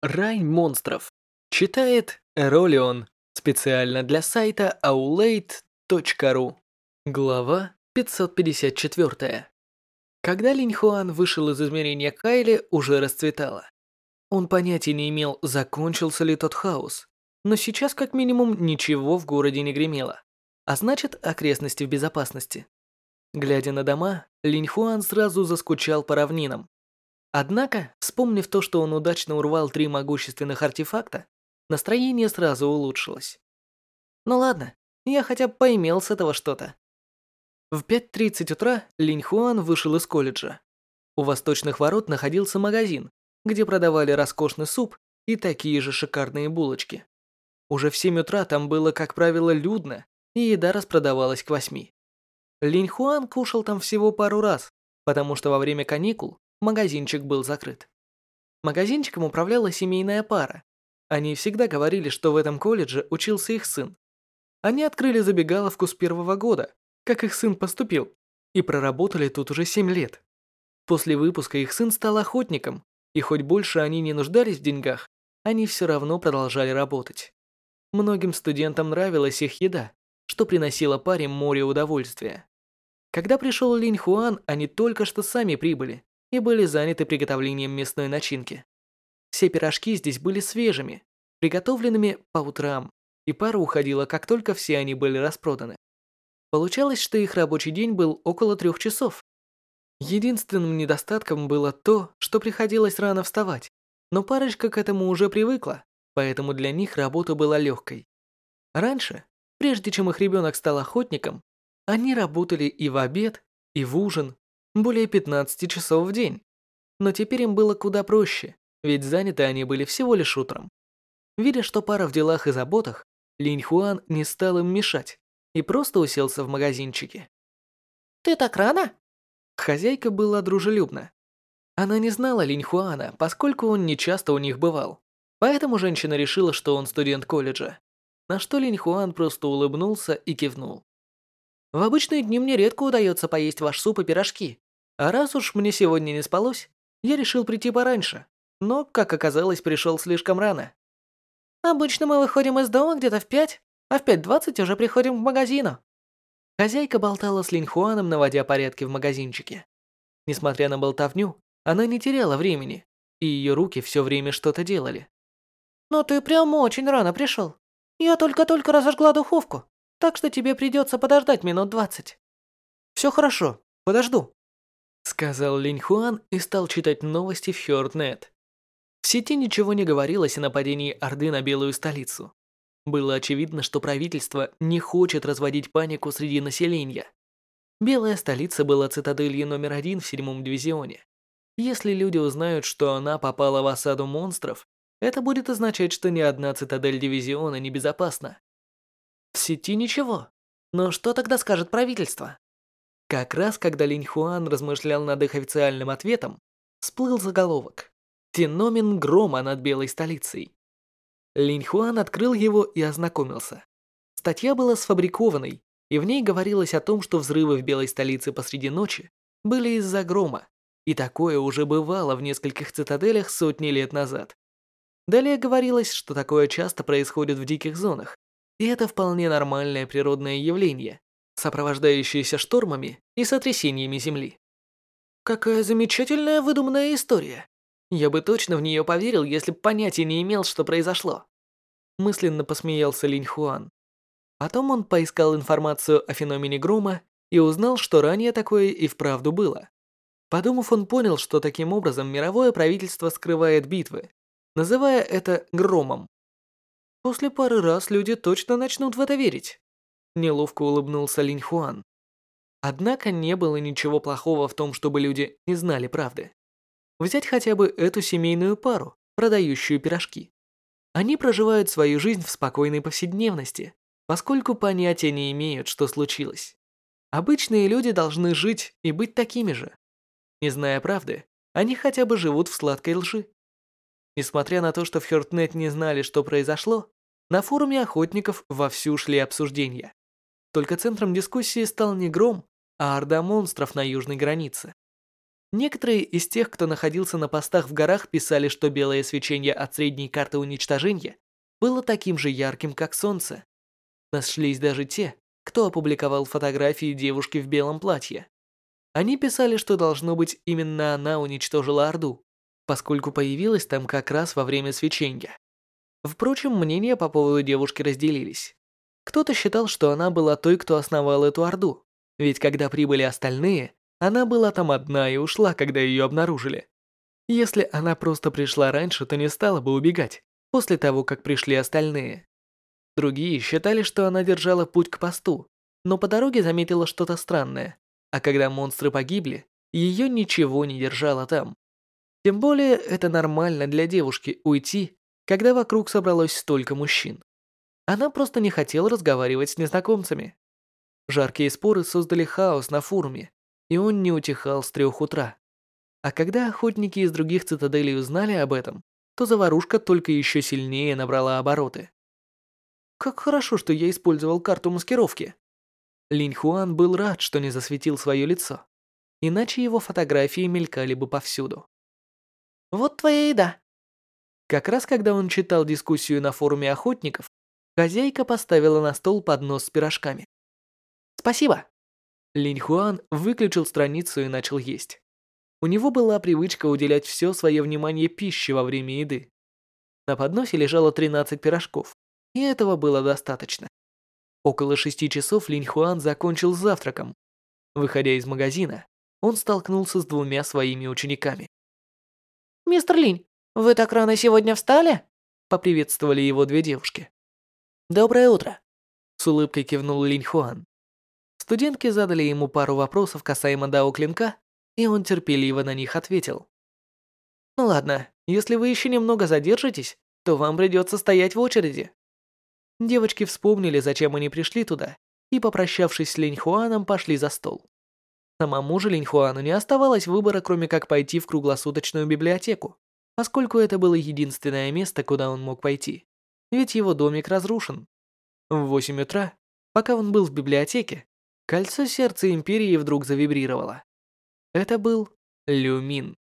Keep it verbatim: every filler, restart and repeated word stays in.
Рай монстров. Читает Эролион. Специально для сайта aulade точка ру. Глава пятьсот пятьдесят четыре. Когда Линь Хуан вышел из измерения Кайли, уже расцветало. Он понятия не имел, закончился ли тот хаос. Но сейчас как минимум ничего в городе не гремело. А значит, окрестности в безопасности. Глядя на дома, Линь Хуан сразу заскучал по равнинам. Однако, вспомнив то, что он удачно урвал три могущественных артефакта, настроение сразу улучшилось. Ну ладно, я хотя бы поимел с этого что-то. В пять тридцать утра Линь Хуан вышел из колледжа. У восточных ворот находился магазин, где продавали роскошный суп и такие же шикарные булочки. Уже в семь утра там было, как правило, людно, и еда распродавалась к восьми. Линь Хуан кушал там всего пару раз, потому что во время каникул магазинчик был закрыт. Магазинчиком управляла семейная пара. Они всегда говорили, что в этом колледже учился их сын. Они открыли забегаловку с первого года, как их сын поступил, и проработали тут уже семь лет. После выпуска их сын стал охотником, и хоть больше они не нуждались в деньгах, они все равно продолжали работать. Многим студентам нравилась их еда, что приносило паре море удовольствия. Когда пришел Линь Хуан, они только что сами прибыли и были заняты приготовлением мясной начинки. Все пирожки здесь были свежими, приготовленными по утрам, и пара уходила, как только все они были распроданы. Получалось, что их рабочий день был около трех часов. Единственным недостатком было то, что приходилось рано вставать, но парочка к этому уже привыкла, поэтому для них работа была легкой. Раньше, прежде чем их ребенок стал охотником, они работали и в обед, и в ужин, более пятнадцати часов в день. Но теперь им было куда проще, ведь заняты они были всего лишь утром. Видя, что пара в делах и заботах, Линь Хуан не стал им мешать и просто уселся в магазинчике. «Ты так рано?» Хозяйка была дружелюбна. Она не знала Линь Хуана, поскольку он не часто у них бывал. Поэтому женщина решила, что он студент колледжа. На что Линь Хуан просто улыбнулся и кивнул. «В обычные дни мне редко удается поесть ваш суп и пирожки. А раз уж мне сегодня не спалось, я решил прийти пораньше. Но, как оказалось, пришел слишком рано. Обычно мы выходим из дома где-то в пять, а в пять двадцать уже приходим к магазину». Хозяйка болтала с Линь Хуаном, наводя порядки в магазинчике. Несмотря на болтовню, она не теряла времени, и ее руки все время что-то делали. «Но ты прямо очень рано пришел. Я только-только разожгла духовку, так что тебе придется подождать минут двадцать». «Все хорошо, подожду», — сказал Линь Хуан и стал читать новости в Хёртнет. В сети ничего не говорилось о нападении Орды на Белую столицу. Было очевидно, что правительство не хочет разводить панику среди населения. Белая столица была цитаделью номер один в седьмом дивизионе. Если люди узнают, что она попала в осаду монстров, это будет означать, что ни одна цитадель дивизиона не безопасна. В сети ничего. Но что тогда скажет правительство? Как раз когда Линь Хуан размышлял над их официальным ответом, всплыл заголовок «Феномен грома над Белой столицей». Линь Хуан открыл его и ознакомился. Статья была сфабрикованной, и в ней говорилось о том, что взрывы в Белой столице посреди ночи были из-за грома, и такое уже бывало в нескольких цитаделях сотни лет назад. Далее говорилось, что такое часто происходит в диких зонах, и это вполне нормальное природное явление, сопровождающееся штормами и сотрясениями земли. Какая замечательная выдуманная история. Я бы точно в нее поверил, если бы понятия не имел, что произошло. Мысленно посмеялся Линь Хуан. Потом он поискал информацию о феномене грома и узнал, что ранее такое и вправду было. Подумав, он понял, что таким образом мировое правительство скрывает битвы, называя это громом. После пары раз люди точно начнут в это верить. Неловко улыбнулся Линь Хуан. Однако не было ничего плохого в том, чтобы люди не знали правды. Взять хотя бы эту семейную пару, продающую пирожки. Они проживают свою жизнь в спокойной повседневности, поскольку понятия не имеют, что случилось. Обычные люди должны жить и быть такими же. Не зная правды, они хотя бы живут в сладкой лжи. Несмотря на то, что в Хёртнет не знали, что произошло, на форуме охотников вовсю шли обсуждения. Только центром дискуссии стал не гром, а орда монстров на южной границе. Некоторые из тех, кто находился на постах в горах, писали, что белое свечение от средней карты уничтожения было таким же ярким, как солнце. Нашлись даже те, кто опубликовал фотографии девушки в белом платье. Они писали, что должно быть именно она уничтожила Орду, поскольку появилась там как раз во время свечения. Впрочем, мнения по поводу девушки разделились. Кто-то считал, что она была той, кто основал эту Орду, ведь когда прибыли остальные, она была там одна и ушла, когда ее обнаружили. Если она просто пришла раньше, то не стала бы убегать, после того, как пришли остальные. Другие считали, что она держала путь к посту, но по дороге заметила что-то странное, а когда монстры погибли, ее ничего не держало там. Тем более, это нормально для девушки уйти, когда вокруг собралось столько мужчин. Она просто не хотела разговаривать с незнакомцами. Жаркие споры создали хаос на форуме, и он не утихал с трех утра. А когда охотники из других цитаделей узнали об этом, то заварушка только еще сильнее набрала обороты. Как хорошо, что я использовал карту маскировки. Линь Хуан был рад, что не засветил свое лицо, иначе его фотографии мелькали бы повсюду. Вот твоя еда. Как раз когда он читал дискуссию на форуме охотников, хозяйка поставила на стол поднос с пирожками. Спасибо. Линь Хуан выключил страницу и начал есть. У него была привычка уделять все свое внимание пище во время еды. На подносе лежало тринадцать пирожков, и этого было достаточно. Около шести часов Линь Хуан закончил с завтраком. Выходя из магазина, он столкнулся с двумя своими учениками. «Мистер Линь, вы так рано сегодня встали?» Поприветствовали его две девушки. «Доброе утро!» С улыбкой кивнул Линь Хуан. Студентки задали ему пару вопросов касаемо Дао Клинка, и он терпеливо на них ответил. «Ну ладно, если вы еще немного задержитесь, то вам придется стоять в очереди». Девочки вспомнили, зачем они пришли туда, и, попрощавшись с Линь Хуаном, пошли за стол. Самому же Линь Хуану не оставалось выбора, кроме как пойти в круглосуточную библиотеку, поскольку это было единственное место, куда он мог пойти, ведь его домик разрушен. В восемь утра, пока он был в библиотеке, кольцо сердца Империи вдруг завибрировало. Это был Люмин.